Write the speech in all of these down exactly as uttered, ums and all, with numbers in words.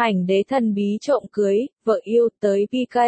Ảnh đế thần bí trộm cưới, vợ yêu tới pê ca.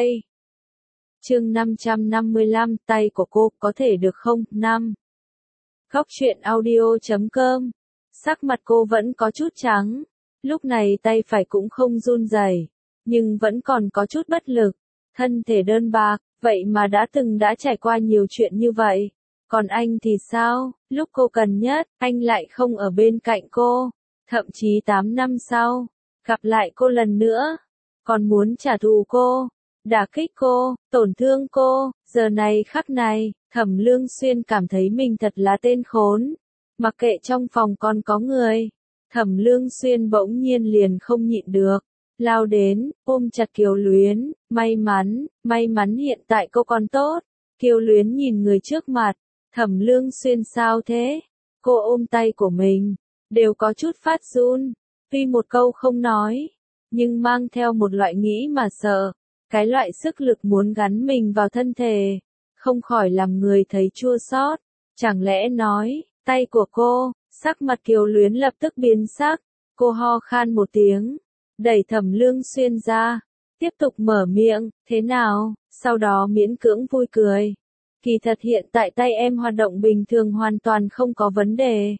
Chương năm trăm năm mươi lăm, tay của cô, có thể được không? năm. Góc truyện audio chấm com. Sắc mặt cô vẫn có chút trắng. Lúc này tay phải cũng không run rẩy, nhưng vẫn còn có chút bất lực. Thân thể đơn bạc, vậy mà đã từng đã trải qua nhiều chuyện như vậy. Còn anh thì sao? Lúc cô cần nhất, anh lại không ở bên cạnh cô. Thậm chí tám năm sau, gặp lại cô lần nữa, còn muốn trả thù cô, đả kích cô, tổn thương cô. Giờ này khắc này, Thẩm Lương Xuyên cảm thấy mình thật là tên khốn. Mặc kệ trong phòng còn có người, Thẩm Lương Xuyên bỗng nhiên liền không nhịn được, lao đến, ôm chặt Kiều Luyến. May mắn, may mắn hiện tại cô còn tốt. Kiều Luyến nhìn người trước mặt, Thẩm Lương Xuyên sao thế? Cô ôm tay của mình, đều có chút phát run. Tuy một câu không nói, nhưng mang theo một loại nghĩ mà sợ. Cái loại sức lực muốn gắn mình vào thân thể, không khỏi làm người thấy chua xót. Chẳng lẽ nói, tay của cô? Sắc mặt Kiều Luyến lập tức biến sắc. Cô ho khan một tiếng, đẩy Thẩm Lương Xuyên ra, tiếp tục mở miệng, thế nào? Sau đó miễn cưỡng vui cười. Kỳ thật hiện tại tay em hoạt động bình thường hoàn toàn không có vấn đề.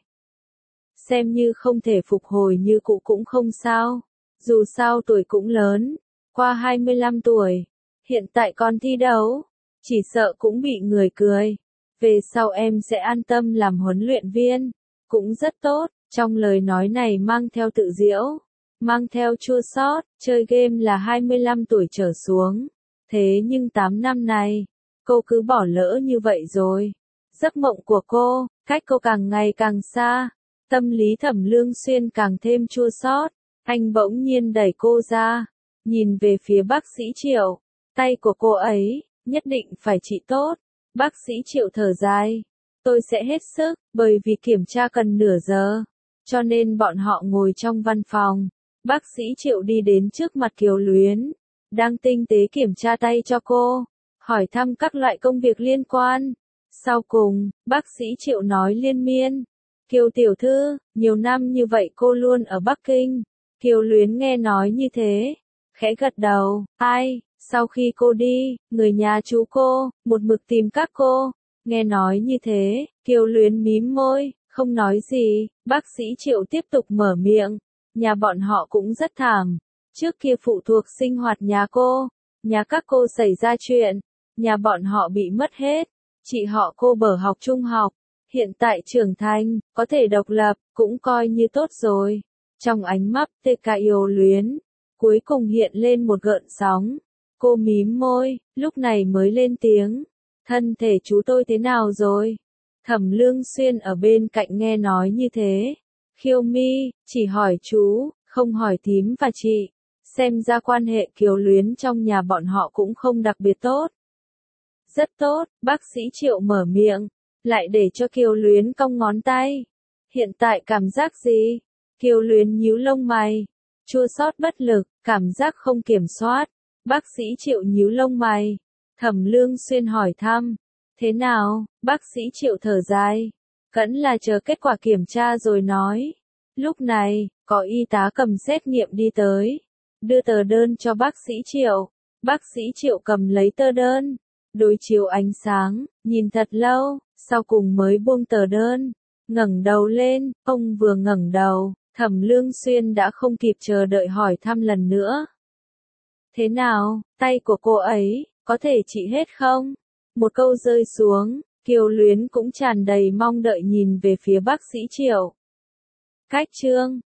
Xem như không thể phục hồi như cũ cũng không sao. Dù sao tuổi cũng lớn, qua hai mươi lăm tuổi, hiện tại còn thi đấu, chỉ sợ cũng bị người cười. Về sau em sẽ an tâm làm huấn luyện viên, cũng rất tốt. Trong lời nói này mang theo tự giễu, mang theo chua xót. Chơi game là hai mươi lăm tuổi trở xuống, thế nhưng tám năm này, cô cứ bỏ lỡ như vậy rồi. Giấc mộng của cô, cách cô càng ngày càng xa. Tâm lý Thẩm Lương Xuyên càng thêm chua xót. Anh bỗng nhiên đẩy cô ra, nhìn về phía bác sĩ Triệu. Tay của cô ấy, nhất định phải trị tốt. Bác sĩ Triệu thở dài. Tôi sẽ hết sức, bởi vì kiểm tra cần nửa giờ. Cho nên bọn họ ngồi trong văn phòng. Bác sĩ Triệu đi đến trước mặt Kiều Luyến, đang tinh tế kiểm tra tay cho cô, hỏi thăm các loại công việc liên quan. Sau cùng, bác sĩ Triệu nói liên miên. Kiều tiểu thư, nhiều năm như vậy cô luôn ở Bắc Kinh. Kiều Luyến nghe nói như thế, khẽ gật đầu. Ai, sau khi cô đi, người nhà chú cô, một mực tìm các cô. Nghe nói như thế, Kiều Luyến mím môi, không nói gì. Bác sĩ Triệu tiếp tục mở miệng. Nhà bọn họ cũng rất thảm. Trước kia phụ thuộc sinh hoạt nhà cô, nhà các cô xảy ra chuyện, nhà bọn họ bị mất hết. Chị họ cô bở học trung học, hiện tại trưởng thành, có thể độc lập, cũng coi như tốt rồi. Trong ánh mắt tê ca Kiều Luyến, cuối cùng hiện lên một gợn sóng. Cô mím môi, lúc này mới lên tiếng. Thân thể chú tôi thế nào rồi? Thẩm Lương Xuyên ở bên cạnh nghe nói như thế. Khiêu mi, chỉ hỏi chú, không hỏi thím và chị. Xem ra quan hệ Kiều Luyến trong nhà bọn họ cũng không đặc biệt tốt. Rất tốt, bác sĩ Triệu mở miệng, lại để cho Kiều Luyến cong ngón tay. Hiện tại cảm giác gì? Kiều Luyến nhíu lông mày, chua xót bất lực, cảm giác không kiểm soát. Bác sĩ Triệu nhíu lông mày. Thẩm Lương Xuyên hỏi thăm. Thế nào? Bác sĩ Triệu thở dài. Vẫn là chờ kết quả kiểm tra rồi nói. Lúc này, có y tá cầm xét nghiệm đi tới, đưa tờ đơn cho bác sĩ Triệu. Bác sĩ Triệu cầm lấy tờ đơn, đối chiếu ánh sáng, nhìn thật lâu, sau cùng mới buông tờ đơn, ngẩng đầu lên. Ông vừa ngẩng đầu, Thẩm Lương Xuyên đã không kịp chờ đợi hỏi thăm lần nữa. Thế nào, tay của cô ấy, có thể trị hết không? Một câu rơi xuống, Kiều Luyến cũng tràn đầy mong đợi nhìn về phía bác sĩ Triệu. Cách chương